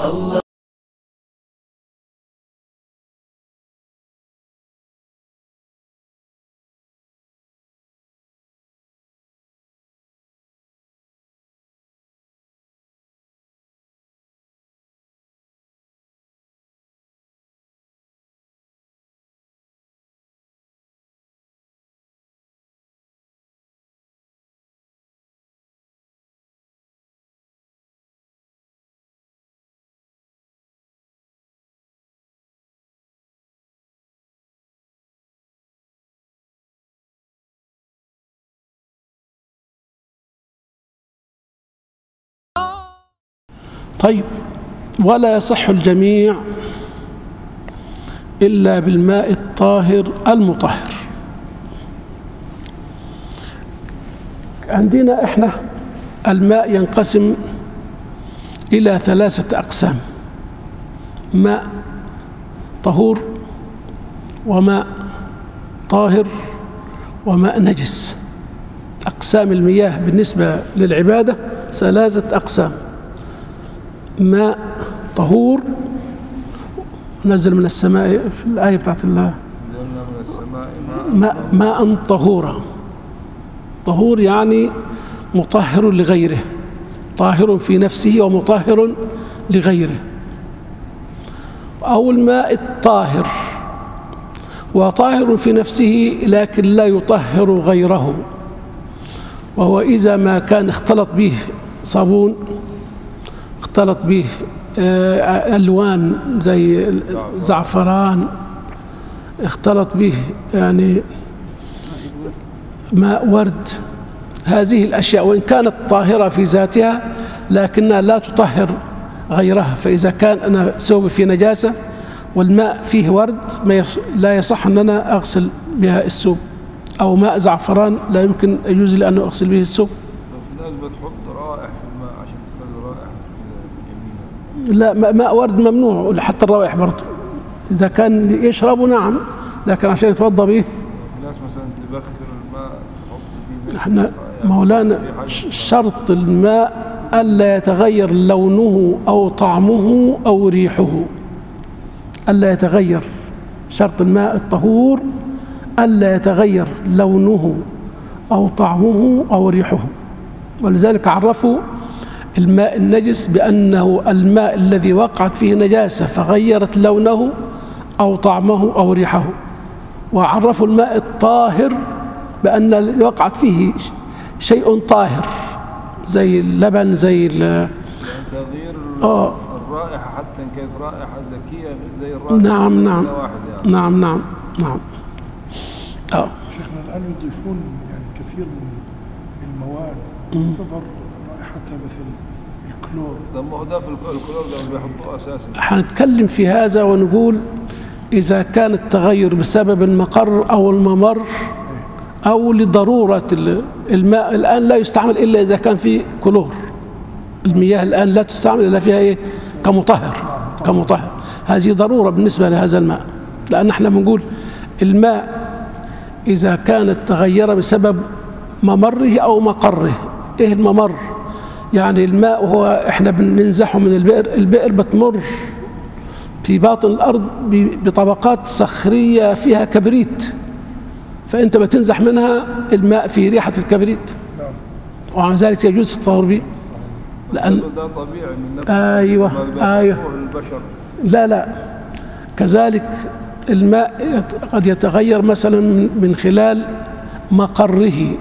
طيب، ولا يصح الجميع إلا بالماء الطاهر المطهر. عندنا احنا الماء ينقسم إلى 3 أقسام: ماء طهور، وماء طاهر، وماء نجس. أقسام المياه بالنسبة للعبادة 3 أقسام: ماء طهور نزل من السماء في الآية بتاعت الله، ماء طهورا. طهور يعني مطهر لغيره، طاهر في نفسه ومطهر لغيره. أو الماء الطاهر، وطاهر في نفسه لكن لا يطهر غيره، وهو إذا ما كان اختلط به صابون، اختلط به ألوان زي زعفران، اختلط به يعني ماء ورد، هذه الأشياء وإن كانت طاهرة في ذاتها لكنها لا تطهر غيرها. فإذا كان أنا ثوبي في نجاسة والماء فيه ورد لا يصح أن أنا أغسل بها الثوب، أو ماء زعفران لا يمكن يجوز لي أن أغسل به الثوب. في ناس بتحط رائح في الماء عشان تخلي رائح جميلة. لا، ماء ورد ممنوع، حتى الروائح برضه إذا كان يشربه نعم، لكن عشان يتوضأ به. في ناس مثلا تبخر الماء تحط فيه. احنا مولانا شرط الماء ألا يتغير لونه أو طعمه أو ريحه، ألا يتغير. شرط الماء الطهور ألا يتغير لونه أو طعمه أو ريحه. ولذلك عرفوا الماء النجس بأنه الماء الذي وقعت فيه نجاسة فغيرت لونه أو طعمه أو ريحه. وعرفوا الماء الطاهر بأن اللي وقعت فيه شيء طاهر زي اللبن، زي تغيير الرائحة، حتى إن كانت رائحة زكية زي الرائحة. نعم يعني. نعم. شيخنا الآن يضيفون يعني كثير من المواد تظهر رائحتها مثل الكلور. ده ما هو ده في الكلور ده بيحطوه أساسا. هنتكلم في هذا ونقول إذا كان التغير بسبب المقر أو الممر أو لضرورة الماء. الآن لا يستعمل إلا إذا كان في كلور. المياه الآن لا تستعمل إلا فيها إيه؟ كمطهر. هذه ضرورة بالنسبة لهذا الماء، لأن احنا بنقول الماء إذا كانت تغير بسبب ممره أو مقره. إيه الممر؟ يعني الماء هو احنا بننزحه من البئر بتمر في باطن الأرض بطبقات صخرية فيها كبريت، فأنت بتنزح منها الماء في ريحة الكبريت، وعن ذلك يجوز الطهور به. لأن ده طبيعي من نفس أيوة البشر. لا كذلك الماء قد يتغير مثلا من خلال مقره.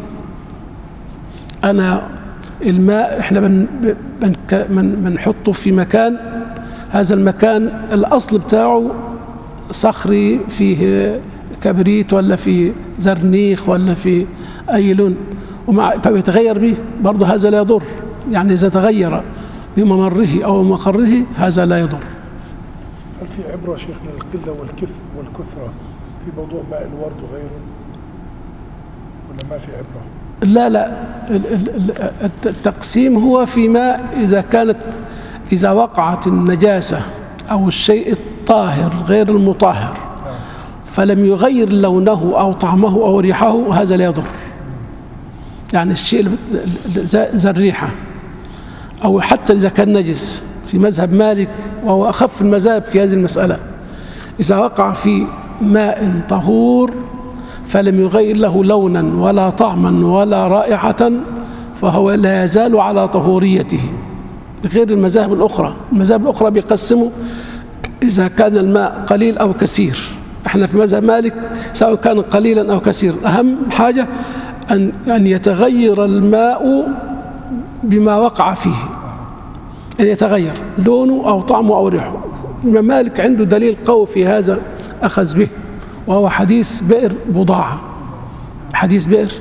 أنا الماء احنا بنحطه في مكان، هذا المكان الأصل بتاعه صخري فيه كبريت ولا في زرنيخ ولا في أي لون، فبيتغير به برضه، هذا لا يضر. يعني إذا تغير بممره أو مقره هذا لا يضر. هل في عبرة شيخنا القلة والكثرة في موضوع ماء الورد وغيره، ولا ما في عبرة؟ لا التقسيم هو في ماء إذا وقعت النجاسة أو الشيء الطاهر غير المطهر فلم يغير لونه أو طعمه أو ريحه، هذا لا يضر. يعني الشيء زي الريحة، أو حتى إذا كان نجس في مذهب مالك وهو أخف المذاهب في هذه المسألة، إذا وقع في ماء طهور فلم يغير له لونا ولا طعما ولا رائحة فهو لا يزال على طهوريته، غير المذاهب الأخرى. المذاهب الأخرى بيقسموا إذا كان الماء قليل أو كثير. احنا في مذهب مالك سواء كان قليلا أو كثيرا، أهم حاجة أن يتغير الماء بما وقع فيه، أن يتغير لونه أو طعمه أو ريحه. الإمام مالك عنده دليل قوي في هذا أخذ به، وهو حديث بئر بضاعة. حديث بئر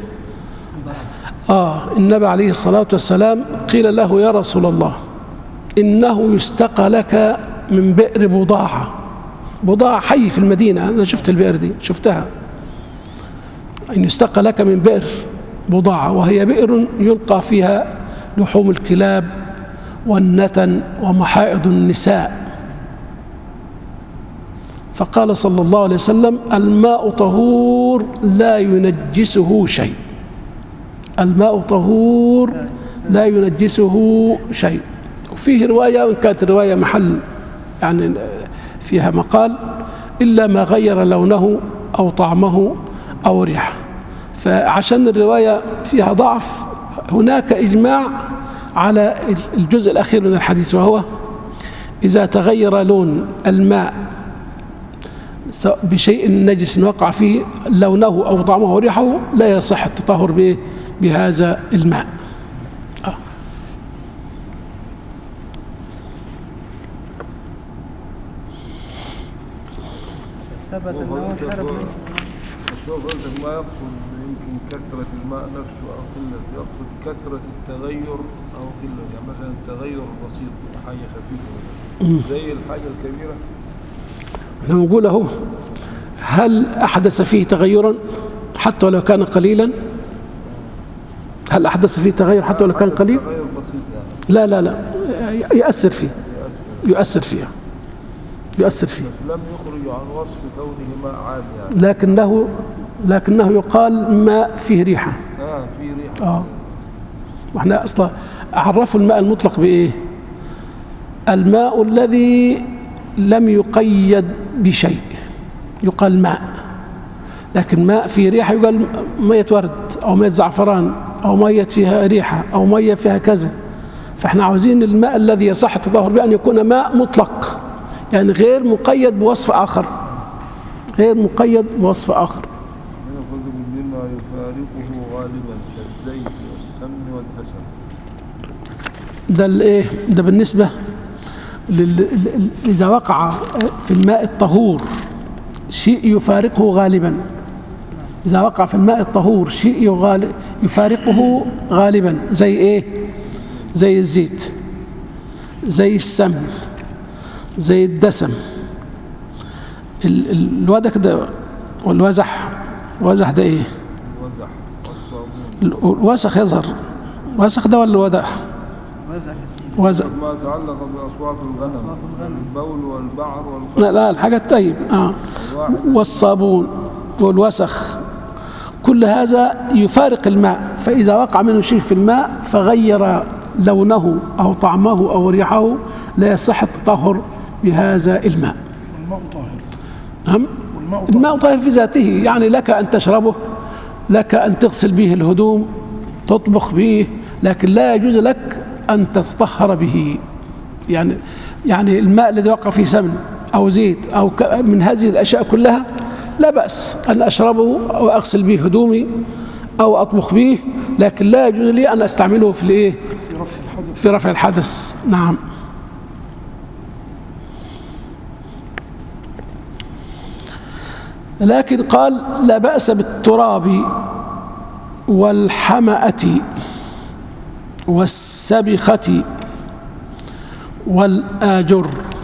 النبي عليه الصلاة والسلام قيل له يا رسول الله إنه يستقى لك من بئر بضاعة. بضاعة حي في المدينة، أنا شفت البئر دي شفتها، أن يستقى لك من بئر بضاعة، وهي بئر يلقى فيها لحوم الكلاب والنتن ومحائض النساء. فقال صلى الله عليه وسلم الماء طهور لا ينجسه شيء. الماء طهور لا ينجسه شيء. وفيه رواية، وإن كانت الرواية محل يعني فيها مقال، إلا ما غير لونه أو طعمه أو ريحه. فعشان الرواية فيها ضعف هناك إجماع على الجزء الأخير من الحديث، وهو إذا تغير لون الماء بشيء نجس وقع فيه لونه أو طعمه أو ريحه لا يصح التطهر بهذا الماء. ثبت أنه شرب منه. شوف أنت ما يقصد يمكن كثرة الماء نفسه أو قلة، يقصد كثرة التغير أو قلة، يعني مثلا التغير البسيط حاجة خفيفة زي الحاجة الكبيرة. لما نقول له هل أحدث فيه تغيرا حتى ولو كان قليلا؟ هل أحدث فيه تغير حتى ولو كان قليل؟ تغير بسيط يعني. لا يؤثر فيه، يؤثر فيه بس لم يخرج عن وصف كونه ماء عادي يعني. لكنه يقال ماء فيه ريحة. فيه ريحة. واحنا اصلا عرفوا الماء المطلق بايه؟ الماء الذي لم يقيد بشيء يقال ماء، لكن ماء فيه ريحة يقال مية ورد او مية زعفران او مية فيها ريحة او مية فيها كذا. فاحنا عاوزين الماء الذي يصح التطهر به ان يكون ماء مطلق، يعني غير مقيد بوصف آخر، غير مقيد بوصف آخر. مما يفارقه غالبا كالزيت والسمن والدسم. ده الايه؟ ده بالنسبة إذا وقع في الماء الطهور شيء يفارقه غالبا. إذا وقع في الماء الطهور شيء يفارقه غالبا زي ايه؟ زي الزيت، زي السمن، زي الدسم، الودك ده والوزح. الوزح ده ايه؟ الوسخ يظهر. الوسخ ده ولا الودح؟ وزح ما يتعلق بأصواف الغنم، البول والبعر لا الحاجة الطيب والصابون والوسخ، كل هذا يفارق الماء. فإذا وقع منه شيء في الماء فغير لونه أو طعمه أو ريحه لا يصح التطهر بهذا الماء. والماء طاهر. الماء طاهر في ذاته، يعني لك أن تشربه، لك أن تغسل به الهدوم، تطبخ به، لكن لا يجوز لك أن تتطهر به. يعني الماء الذي وقع فيه سمن أو زيت أو من هذه الأشياء كلها لا بأس أن أشربه أو أغسل به هدومي أو أطبخ به، لكن لا يجوز لي أن أستعمله في الإيه؟ في رفع الحدث. نعم. لكن قال لا بأس بالتراب والحمأة والسبخة والآجر.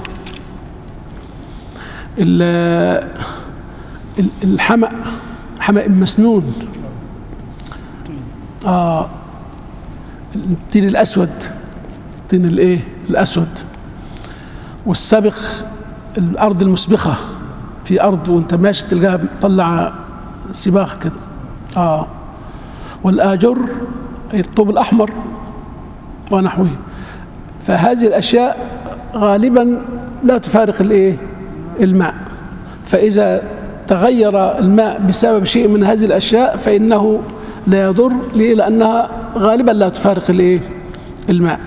الحمأ حمأ مسنون، الطين الأسود، الطين الإيه؟ الأسود. والسبخ الأرض المسبخة، في أرض وأنت ماشي تلقاها تطلع سباخ كده. والآجر الطوب الأحمر ونحوه. فهذه الأشياء غالبا لا تفارق الايه الماء. فإذا تغير الماء بسبب شيء من هذه الأشياء فإنه لا يضر، ليه؟ لأنها غالبا لا تفارق الايه الماء.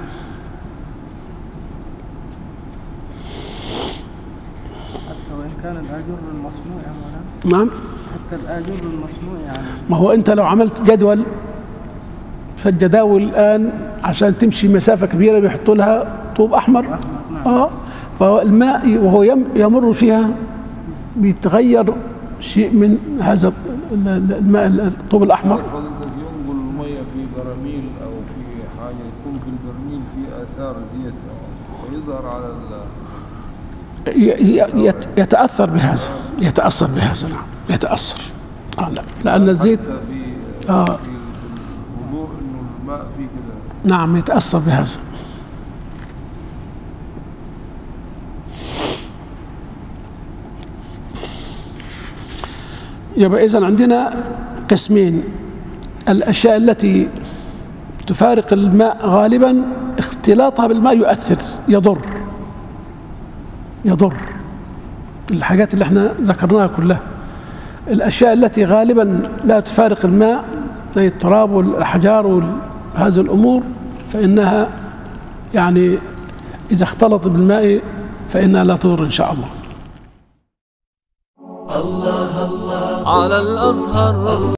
حتى وإن كان الآجر المصنوع يا مولانا. نعم، حتى الآجر المصنوع يعني. ما هو أنت لو عملت جدول، فالجداول الآن عشان تمشي مسافة كبيرة بيحطوا لها طوب أحمر. فهو الماء وهو يمر فيها بيتغير شيء من هذا الماء الطوب الأحمر. فضلتك ينقل المية في براميل أو في حاجة يكون في البرميل في آثار زيت ويظهر على يتأثر بهذا، يتأثر بهذا. نعم يتأثر. لا، لأن الزيت في الوضوء إنه الماء فيه كده. نعم يتأثر بهذا. يبقى إذن عندنا قسمين: الأشياء التي تفارق الماء غالبا اختلاطها بالماء يؤثر، يضر الحاجات اللي احنا ذكرناها كلها. الأشياء التي غالبا لا تفارق الماء زي التراب والأحجار وهذه الأمور فإنها يعني إذا اختلط بالماء فإنها لا تضر إن شاء الله. على الأزهر